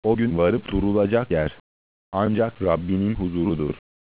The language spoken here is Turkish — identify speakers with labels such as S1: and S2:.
S1: O gün varıp durulacak yer ancak Rabbinin huzurudur.